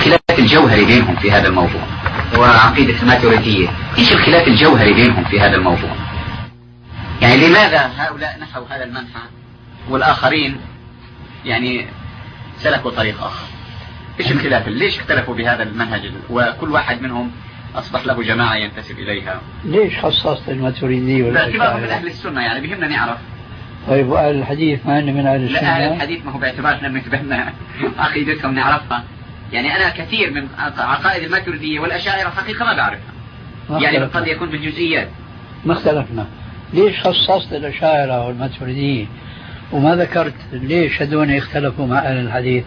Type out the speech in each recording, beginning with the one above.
الخلاف الجوهري بينهم في هذا الموضوع وعقيدة الماتريدية؟ ايش الخلاف الجوهري بينهم في هذا الموضوع؟ يعني لماذا هؤلاء نحوا هذا المنحى والآخرين يعني سلكوا طريق آخر؟ ايش الخلاف؟ ليش اختلفوا بهذا المنهج وكل واحد منهم أصبح له جماعة ينتسب إليها؟ ليش خصصت الماتريدية باعتبارهم من أهل السنة، يعني بهمنا نعرف. طيب وأهل الحديث ما من أهل السنة؟ لا، أهل الحديث ما هو باعتبارنا بهمنا عقيدتهم نعرفها. يعني أنا كثير من عقائد الماتريدية والأشاعرة حقيقة ما بعرفها، يعني قد يكون بالجزئيات. ما اختلفنا. ليش خصصت الأشاعرة والماتريدية وما ذكرت ليش هذول اختلفوا مع أهل الحديث؟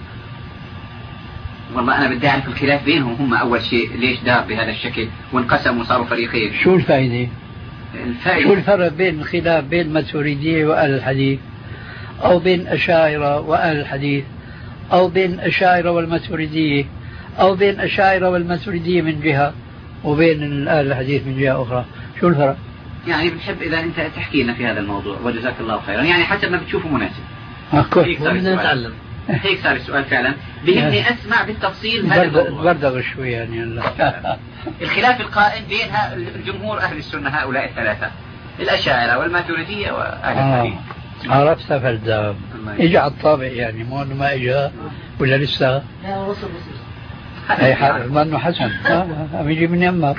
والله أنا بدي أعرف الخلاف بينهم هم أول شيء، ليش دار بهذا الشكل وانقسموا وصاروا فريقين؟ شو الفائدة؟ شو الفرق بين الخلاف بين الماتريدية وأهل الحديث، أو بين أشاعرة وأهل الحديث، أو بين أشاعرة والماتريدية، أو بين أشاعرة والماتريدية من جهة وبين أهل الحديث من جهة أخرى؟ شو الفرق؟ يعني بنحب إذا أنت تحكي لنا في هذا الموضوع وجزاك الله خيرا، يعني حسب ما بتشوفه مناسب. بدنا نتعلم. هيك صار السؤال فعلا، بهمني أسمع بالتفصيل هذا الموضوع. بردغ شوي يعني. الخلاف القائم بين الجمهور أهل السنة هؤلاء الثلاثة، الأشاعرة والماتريدية وأهل الحديث. عرفت فلدا اجى على الطابع، يعني مو انه ما اجى ولا لسه؟ لا وصل اي ما انه حسن عم يجي من يمك.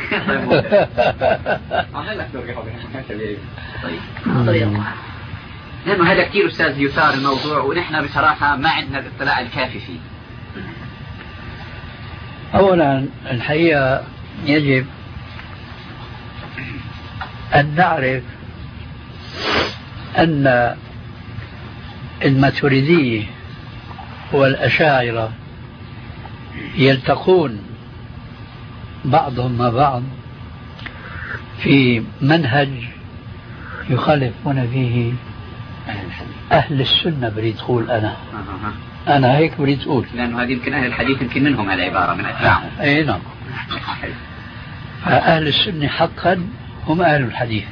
طيب لأنه هذا كثير أستاذ يثار الموضوع ونحن بصراحة ما عندنا الاطلاع الكافي فيه. أولا الحقيقة يجب أن نعرف أن الماتريدية والأشاعرة يلتقون بعضهم مع بعض في منهج يخالفون فيه أهل السنة. بريد تقول أنا هيك بريد تقول، لأنه هذه يمكن أهل الحديث يمكن منهم هذه العبارة من أتباعهم. أي نعم. فأهل السنة حقا هم أهل الحديث،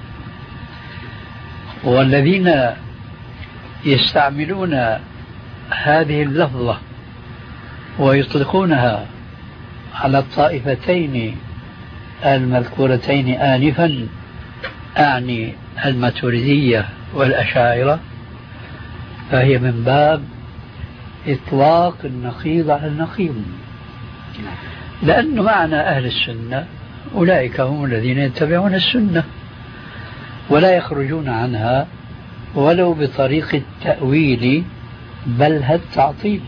والذين يستعملون هذه اللفظة ويطلقونها على الطائفتين المذكورتين آنفا، أعني الماتريدية والأشاعرة، فهي من باب إطلاق النقيض على النقيض، لأن معنى أهل السنة أولئك هم الذين يتبعون السنة ولا يخرجون عنها ولو بطريق التأويل بل التعطيل.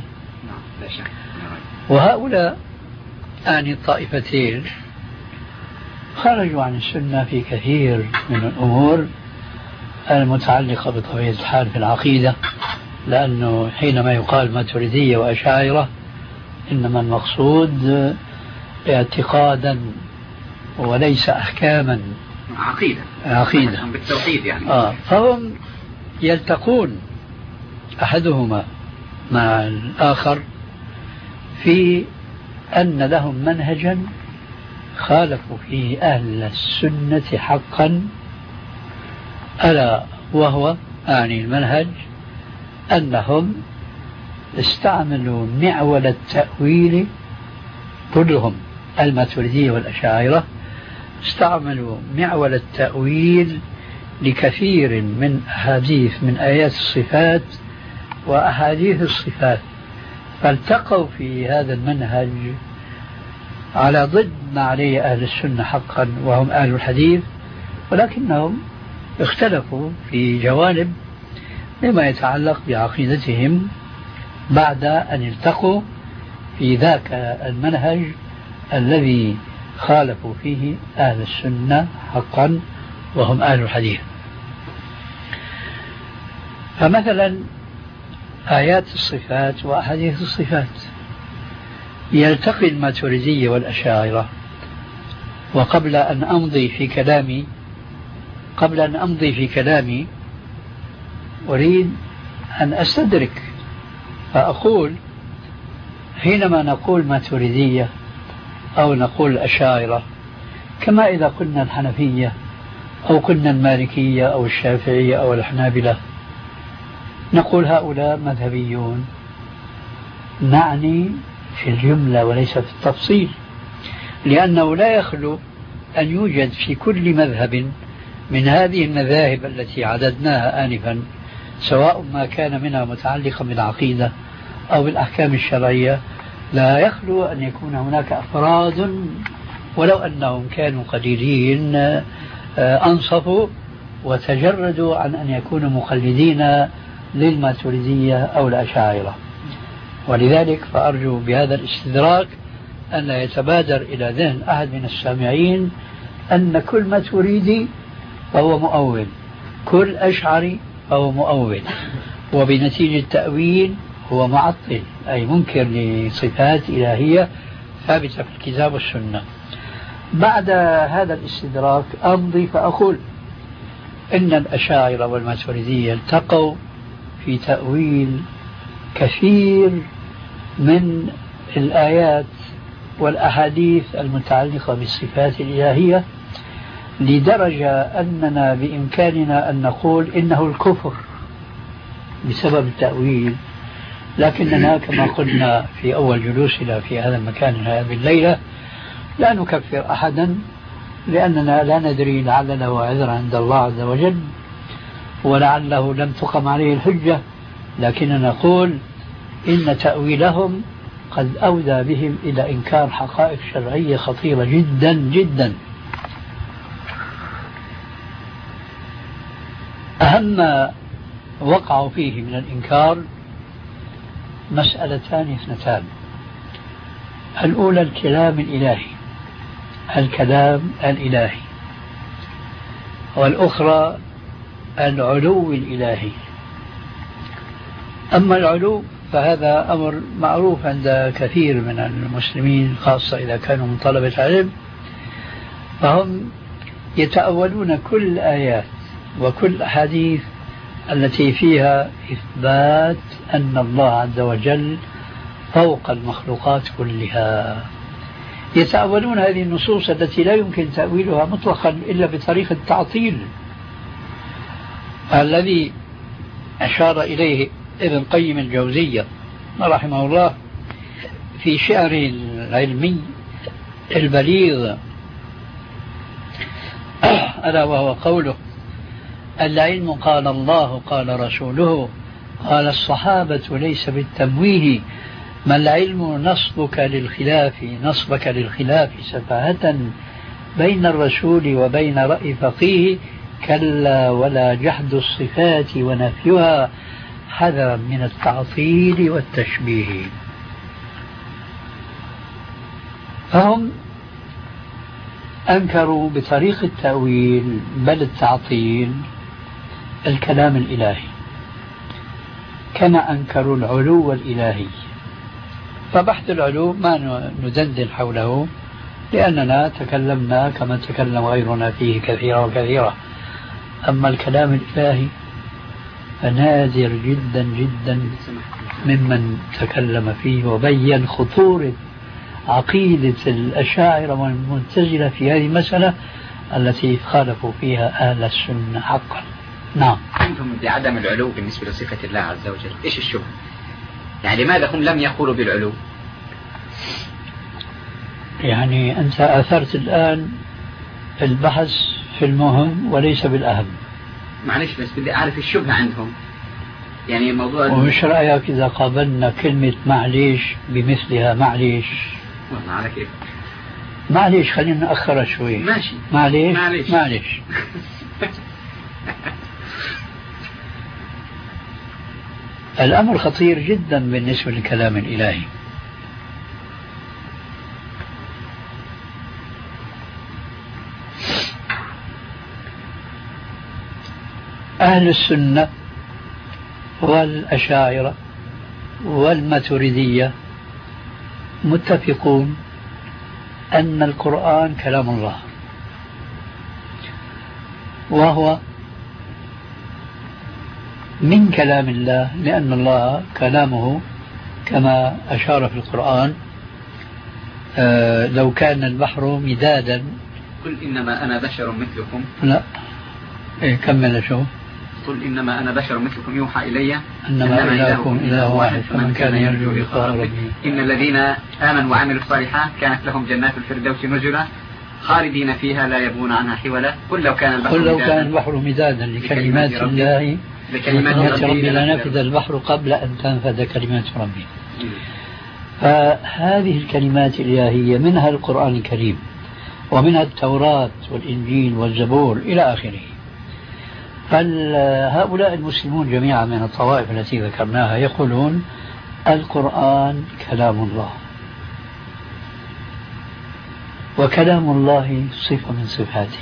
وهؤلاء أعني الطائفتين خرجوا عن السنة في كثير من الأمور المتعلقة بطبيعة الحال في العقيدة، لأنه حينما يقال ماتريدية وأشاعرة إنما المقصود اعتقادا وليس أحكاما، عقيدة بالتوحيد يعني. فهم يلتقون أحدهما مع الآخر في أن لهم منهجا خالفوا فيه أهل السنة حقا، ألا وهو أعني المنهج أنهم استعملوا معول التأويل، كلهم الماتريدية والأشاعرة استعملوا معول التأويل لكثير من أحاديث من آيات الصفات وأحاديث الصفات، فالتقوا في هذا المنهج على ضد ما عليه أهل السنة حقا وهم أهل الحديث، ولكنهم اختلفوا في جوانب مما يتعلق بعقيدتهم بعد أن التقوا في ذاك المنهج الذي خالفوا فيه أهل السنة حقا وهم أهل الحديث. فمثلا آيات الصفات وأحاديث الصفات يلتقي الماتريدية والأشاعرة. وقبل أن أمضي في كلامي أريد أن أستدرك فأقول حينما نقول ماتريدية أو نقول الأشاعرة، كما إذا قلنا الحنفية أو قلنا المالكية أو الشافعية أو الحنابلة، نقول هؤلاء مذهبيون، نعني في الجملة وليس في التفصيل، لأنه لا يخلو أن يوجد في كل مذهب من هذه المذاهب التي عددناها آنفا، سواء ما كان منها متعلقا بالعقيدة أو بالأحكام الشرعية، لا يخلو أن يكون هناك أفراد ولو أنهم كانوا قليلين أنصفوا وتجردوا عن أن يكونوا مقلدين للماتريدية أو الأشاعرة. ولذلك فأرجو بهذا الاستدراك أن لا يتبادر إلى ذهن أحد من السامعين أن كل ماتريدي فهو مؤول، كل أشعري فهو مؤول، وبنتيجة التأويل هو معطل أي منكر لصفات إلهية ثابتة في الكتاب والسنة. بعد هذا الاستدراك أمضي فأقول إن الأشاعرة والماتريدية التقوا في تأويل كثير من الآيات والأحاديث المتعلقة بالصفات الإلهية، لدرجة أننا بإمكاننا أن نقول إنه الكفر بسبب التأويل، لكننا كما قلنا في أول جلوسنا في هذا المكان هذه الليلة لا نكفر أحدا، لأننا لا ندري لعل له عذر عند الله عز وجل ولعله لم تقم عليه الحجة، لكننا نقول إن تأويلهم قد أودى بهم إلى إنكار حقائق شرعية خطيرة جدا جدا. أهم ما وقعوا فيه من الإنكار مسألتان اثنتان: الأولى الكلام الإلهي، والأخرى العلو الإلهي. أما العلو فهذا أمر معروف عند كثير من المسلمين، خاصة إذا كانوا من طلبة علم، فهم يتأولون كل الآيات وكل الأحاديث التي فيها إثبات أن الله عز وجل فوق المخلوقات كلها. يتأولون هذه النصوص التي لا يمكن تأويلها مطلقا إلا بطريقة التعطيل الذي أشار إليه ابن قيم الجوزية رحمه الله في شعره العلمي البليغ، ألا وهو قوله: العلم قال الله قال رسوله قال الصحابة ليس بالتمويه، ما العلم نصبك للخلاف سفاهة، بين الرسول وبين رأي فقيه، كلا ولا جحد الصفات ونفيها، حذرا من التعطيل والتشبيه. فهم أنكروا بطريق التأويل بل التعطيل الكلام الإلهي، كما أنكروا العلو الإلهي. فبحث العلو ما ندندن حوله، لأننا تكلمنا كما تكلم غيرنا فيه كثيرا وكثيرا. أما الكلام الإلهي فنادر جدا جدا ممن تكلم فيه وبين خطورة عقيدة الأشاعرة والمعتزلة في هذه المسألة التي خالفوا فيها أهل السنة حقا. نعم. عندهم بعدم العلو بالنسبة لصفة الله عز وجل، إيش الشبهة؟ يعني لماذا هم لم يقولوا بالعلو؟ يعني أنت أثرت الآن البحث في المهم وليس بالأهم. معلش بس بدي أعرف الشبهة عندهم، يعني موضوع. ومش رأيك إذا قابلنا كلمة معليش بمثلها معليش؟ والله على كيف. معليش خلينا نأخرها شوي. ماشي. معليش. الأمر خطير جدا بالنسبة للكلام الإلهي. أهل السنة والأشاعرة والماتريدية متفقون أن القرآن كلام الله، وهو من كلام الله، لأن الله كلامه كما أشار في القرآن: لو كان البحر مدادا. قل إنما أنا بشر مثلكم. لا، كمل شو. قل إنما أنا بشر مثلكم يوحى إلي إنما إلهكم إله واحد فمن كان يرجو لقاء ربه. إن الذين آمنوا وعملوا الصالحات كانت لهم جنات الفردوس نزلا خالدين فيها لا يبغون عنها حولا. قل لو كان البحر مدادا لكلمات الله لكلمات ربي لنفذ البحر قبل أن تنفذ كلمات ربي. فهذه الكلمات الإلهية منها القرآن الكريم ومنها التوراة والإنجيل والزبور إلى آخره. فهؤلاء المسلمون جميعا من الطوائف التي ذكرناها يقولون القرآن كلام الله، وكلام الله صفة من صفاته.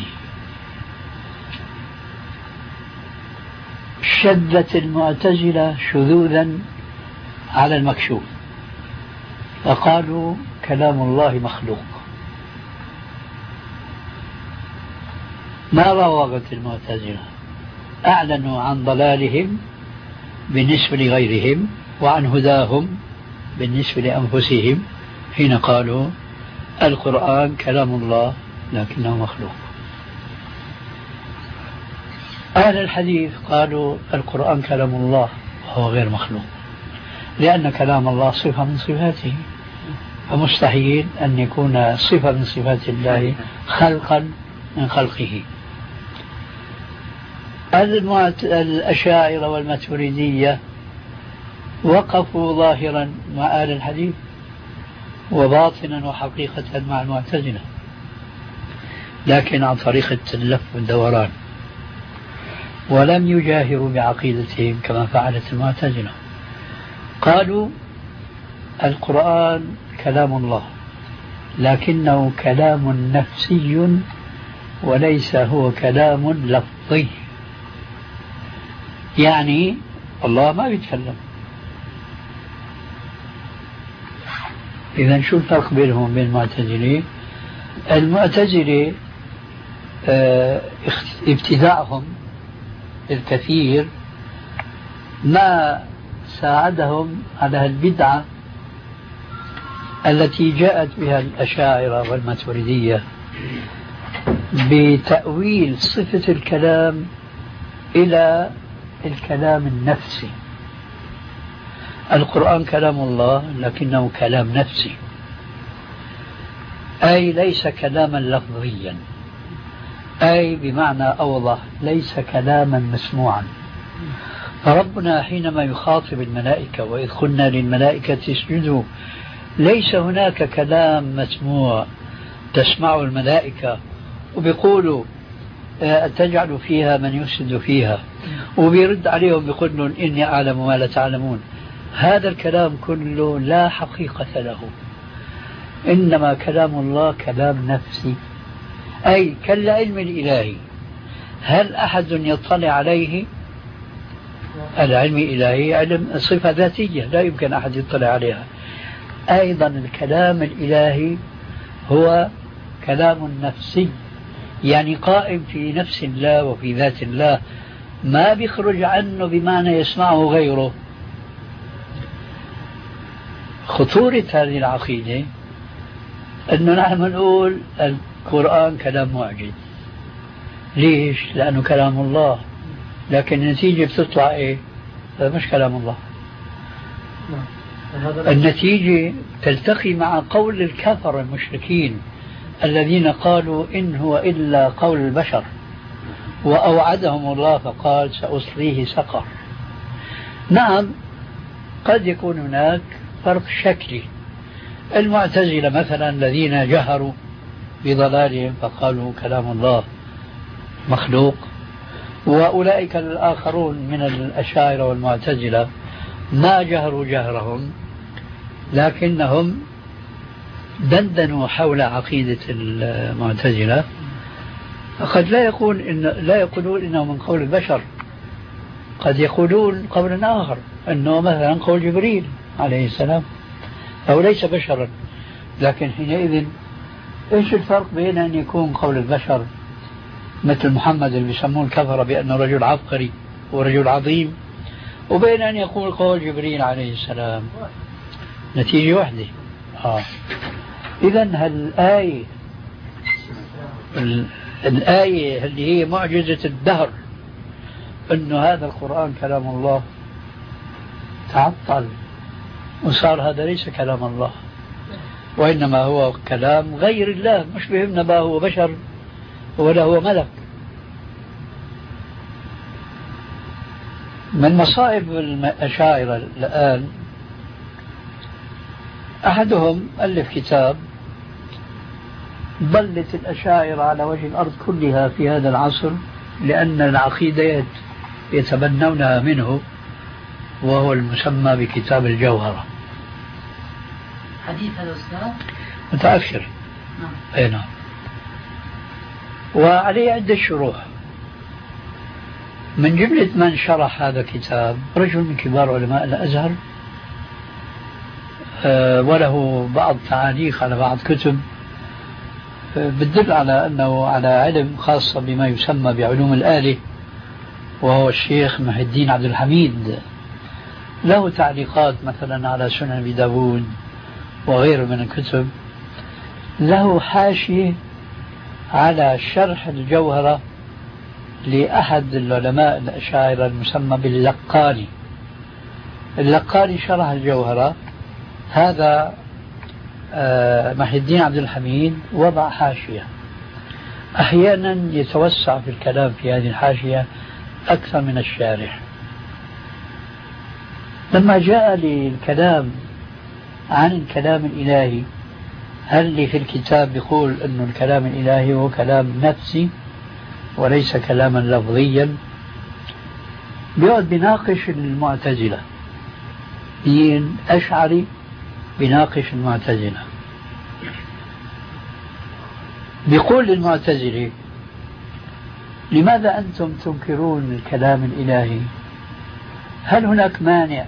شدت المعتزلة شذوذا على المكشوف فقالوا كلام الله مخلوق. ما راوغت المعتزلة، أعلنوا عن ضلالهم بالنسبة لغيرهم وعن هداهم بالنسبة لأنفسهم حين قالوا القرآن كلام الله لكنه مخلوق. أهل الحديث قالوا القرآن كلام الله وهو غير مخلوق، لأن كلام الله صفة من صفاته، فمستحيل أن يكون صفة من صفات الله خلقا من خلقه. الأشاعرة والماتريدية وقفوا ظاهرا مع أهل الحديث وباطنا وحقيقة مع المعتزلة، لكن عن طريق التلف والدوران، ولم يجاهروا بعقيدتهم كما فعلت المعتزلة. قالوا القرآن كلام الله لكنه كلام نفسي وليس هو كلام لفظي، يعني الله ما بيتكلم. إذن شو الفرق بينهم وبين المعتزلة؟ المعتزلة ابتداعهم الكثير ما ساعدهم على البدعة التي جاءت بها الأشاعرة والماتريدية بتأويل صفة الكلام إلى الكلام النفسي. القرآن كلام الله لكنه كلام نفسي، أي ليس كلاما لفظيا، أي بمعنى أوضح ليس كلاما مسموعا. فربنا حينما يخاطب الملائكة وإذ قلنا للملائكة اسجدوا، ليس هناك كلام مسموع تسمع الملائكة وبيقولوا تجعل فيها من يفسد فيها، وبيرد عليهم بيقول لهم إني أعلم ما لا تعلمون. هذا الكلام كله لا حقيقة له، إنما كلام الله كلام نفسي، أي كالعلم الإلهي. هل أحد يطلع عليه؟ العلم الإلهي علم صفة ذاتية لا يمكن أحد يطلع عليها. أيضا الكلام الإلهي هو كلام نفسي، يعني قائم في نفس الله وفي ذات الله، ما بيخرج عنه بمعنى يسمعه غيره. خطورة هذه العقيدة أنه نحن نقول القرآن كلام معجز. ليش؟ لأنه كلام الله، لكن النتيجة بتطلع إيه؟ مش كلام الله. النتيجة تلتقي مع قول الكفر المشركين الذين قالوا إن هو إلا قول البشر، وأوعدهم الله فقال سأصليه سقر. نعم قد يكون هناك فرق شكلي. المعتزلة مثلا الذين جهروا بضلالهم فقالوا كلام الله مخلوق، وأولئك الآخرون من الأشاعرة والمعتزلة ما جهروا جهرهم لكنهم دندنوا حول عقيدة المعتزلة. فقد لا يقولون إنه من قول البشر، قد يقولون قولا آخر أنه مثلا قول جبريل عليه السلام أو ليس بشرا. لكن حينئذ إيش الفرق بين أن يكون قول البشر مثل محمد اللي بيسمون الكفرة بأنه رجل عبقري ورجل عظيم، وبين أن يقول قول جبريل عليه السلام؟ نتيجة واحدة. إذن الآية اللي هي معجزة الدهر أن هذا القرآن كلام الله تعطل وصار هذا ليس كلام الله، وإنما هو كلام غير الله. مش بهمنا ما هو بشر ولا هو ملك. من مصائب الأشاعرة الآن أحدهم ألف كتاب ضلت الأشاعرة على وجه الأرض كلها في هذا العصر لأن العقيدة يتبنونها منه، وهو المسمى بكتاب الجوهرة. حديث هذا الأستاذ متأخر. نعم. أي نعم. وعليه عدة شروح. من جملة من شرح هذا الكتاب رجل من كبار علماء الأزهر، وله بعض تعاليق على بعض كتب بتدل على أنه على علم خاصة بما يسمى بعلوم الآلة، وهو الشيخ محي الدين عبد الحميد. له تعليقات مثلا على سنن أبي داود وغيره من الكتب. له حاشية على شرح الجوهرة لأحد العلماء الأشاعرة المسمى باللقاني. اللقاني شرح الجوهرة، هذا محي الدين عبد الحميد وضع حاشية. أحيانا يتوسع في الكلام في هذه الحاشية أكثر من الشارح. لما جاء للكلام عن الكلام الإلهي، هل اللي في الكتاب يقول أن الكلام الإلهي هو كلام نفسي وليس كلاما لفظيا، بيقعد بيناقش المعتزلة. دين أشعري بيناقش المعتزلة، بيقول للمعتزلة: لماذا أنتم تنكرون الكلام الإلهي؟ هل هناك مانع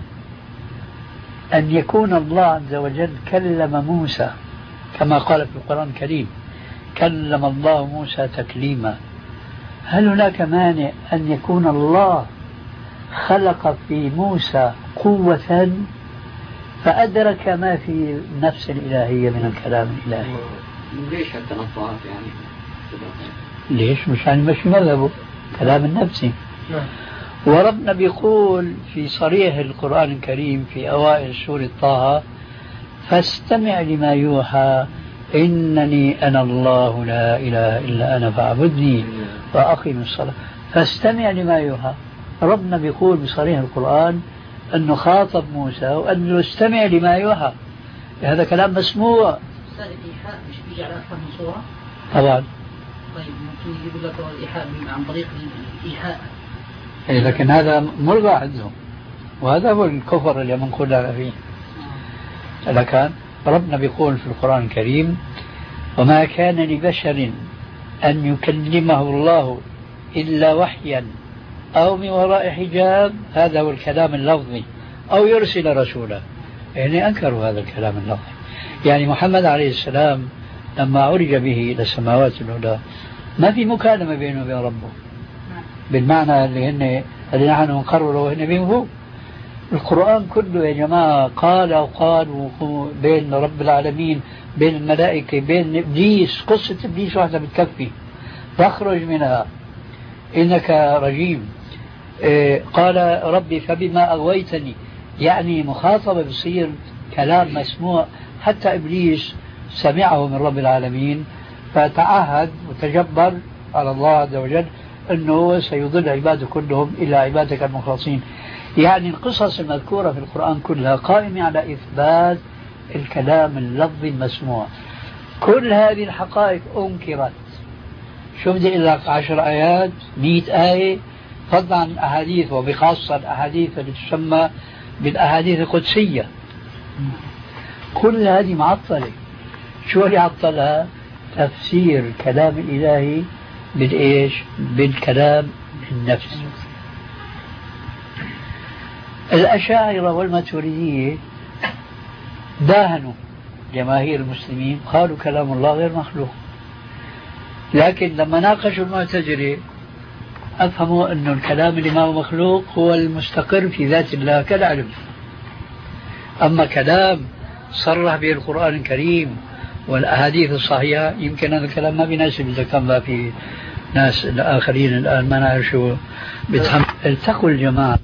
أن يكون الله عز وجل كلم موسى كما قال في القرآن الكريم: كلم الله موسى تكليما؟ هل هناك مانع أن يكون الله خلق في موسى قوة فأدرك ما في النفس الإلهية من الكلام الإلهي؟ ليش هالتنطعات يعني؟ ليش؟ مش يعني مشي مذهبه كلام النفسي. وربنا بيقول في صريح القرآن الكريم في أوائل سورة طه: فاستمع لما يوحى إنني أنا الله لا إله إلا أنا فاعبدني وأقم الصلاة. فاستمع لما يوحى. ربنا بيقول بصريح القرآن أنه خاطب موسى وأنه استمع لما يوحى. هذا كلام مسموع. أستاذ الإيحاء مش بيجي على أكثر من صورة؟ طبعا. طيب ممكن يجيب لك الإيحاء عن طريق الإيحاء. لكن هذا ملغى عندهم، وهذا هو الكفر اللي منقول لنا فيه. لكن ربنا بيقول في القرآن الكريم: وما كان لبشر أن يكلمه الله إلا وحيا أو من وراء حجاب، هذا هو الكلام اللفظي، أو يرسل رسولا. يعني أنكروا هذا الكلام اللفظي. يعني محمد عليه السلام لما عرج به إلى السماوات العلى ما في مكالمة بينه وبين ربه بالمعنى اللي نحن نقرره هنا بينه. القرآن كله يا جماعة قال وقال بين رب العالمين، بين الملائكة، بين إبليس. قصة إبليس واحدة بتكفي: فاخرج منها إنك رجيم. قال ربي فبما أغويتني، يعني مخاطبة بصير كلام مسموع. حتى إبليس سمعه من رب العالمين فتعهد وتجبر على الله عز وجل أنه سيضل عباده كلهم إلا عبادك المخلصين. يعني القصص المذكورة في القرآن كلها قائمة على إثبات الكلام اللفظي المسموع. كل هذه الحقائق أنكرت. شو بدي أقول لك؟ 10 آيات، 100 آية، فضلا عن الأحاديث، وبخاصة الأحاديث اللي تسمى بالأحاديث القدسية. كل هذه معطلة. شو اللي عطلها؟ تفسير الكلام الإلهي بالإيش؟ بالكلام النفسي. الأشاعرة والماتريدية داهنوا جماهير المسلمين، قالوا كلام الله غير مخلوق. لكن لما ناقشوا المعتزلة أفهموا أن الكلام اللي ما هو مخلوق هو المستقر في ذات الله كالعلم. أما كلام صرح به القرآن الكريم والأحاديث الصحيحة، يمكن هذا الكلام ما بيناسب إذا كان ما في ناس الآخرين الآن ما نعرف شو بيتحمل. التقوا الجماعة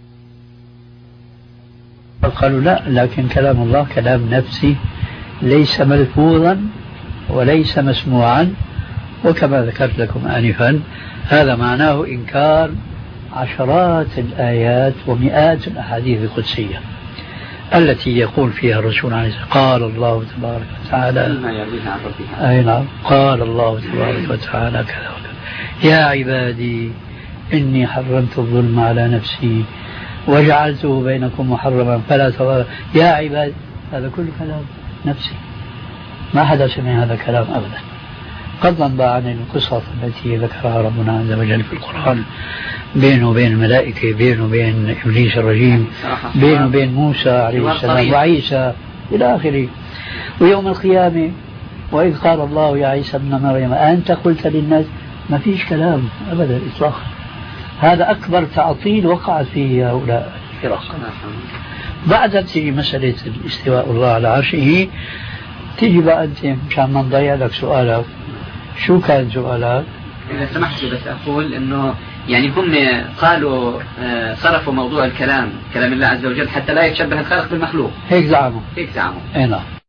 قالوا لا، لكن كلام الله كلام نفسي ليس ملفوظا وليس مسموعا، وكما ذكرت لكم آنفا هذا معناه إنكار عشرات الآيات ومئات الأحاديث القدسية التي يقول فيها الرسول عليه الصلاة والسلام قال الله تبارك وتعالى. أي نعم، قال الله تبارك وتعالى كذا وكذا، يا عبادي إني حرمت الظلم على نفسي وجعلته بينكم محرما فلا تظلموا. يا عبادي، هذا كل كلام نفسي، ما حدا سمع هذا الكلام أبدا، فضلا عن القصص التي ذكرها ربنا عز وجل في القرآن بينه وبين الملائكة، بينه وبين إبليس الرجيم، بينه وبين موسى عليه السلام وعيسى إلى آخره. ويوم القيامة وإذ قال الله يا عيسى ابن مريم أنت قلت للناس، ما فيش كلام أبدا إطلاقا. هذا أكبر تعطيل وقعت فيه هؤلاء الفرق. بعد تيجي مسألة الاستواء الله على عرشه، تيجي بقى أنت مشان ما نضيع لك سؤالك. شو كان سؤالك؟ إذا سمحت بس أقول إنه يعني هم قالوا صرفوا موضوع كلام الله عز وجل حتى لا يتشبه الخالق بالمخلوق. هيك زعموا. أي نعم.